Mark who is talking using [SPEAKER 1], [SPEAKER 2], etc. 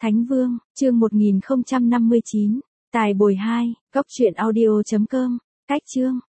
[SPEAKER 1] Thánh Vương, chương 1059, Tài bồi 2, cốc truyện audio.com, cách chương.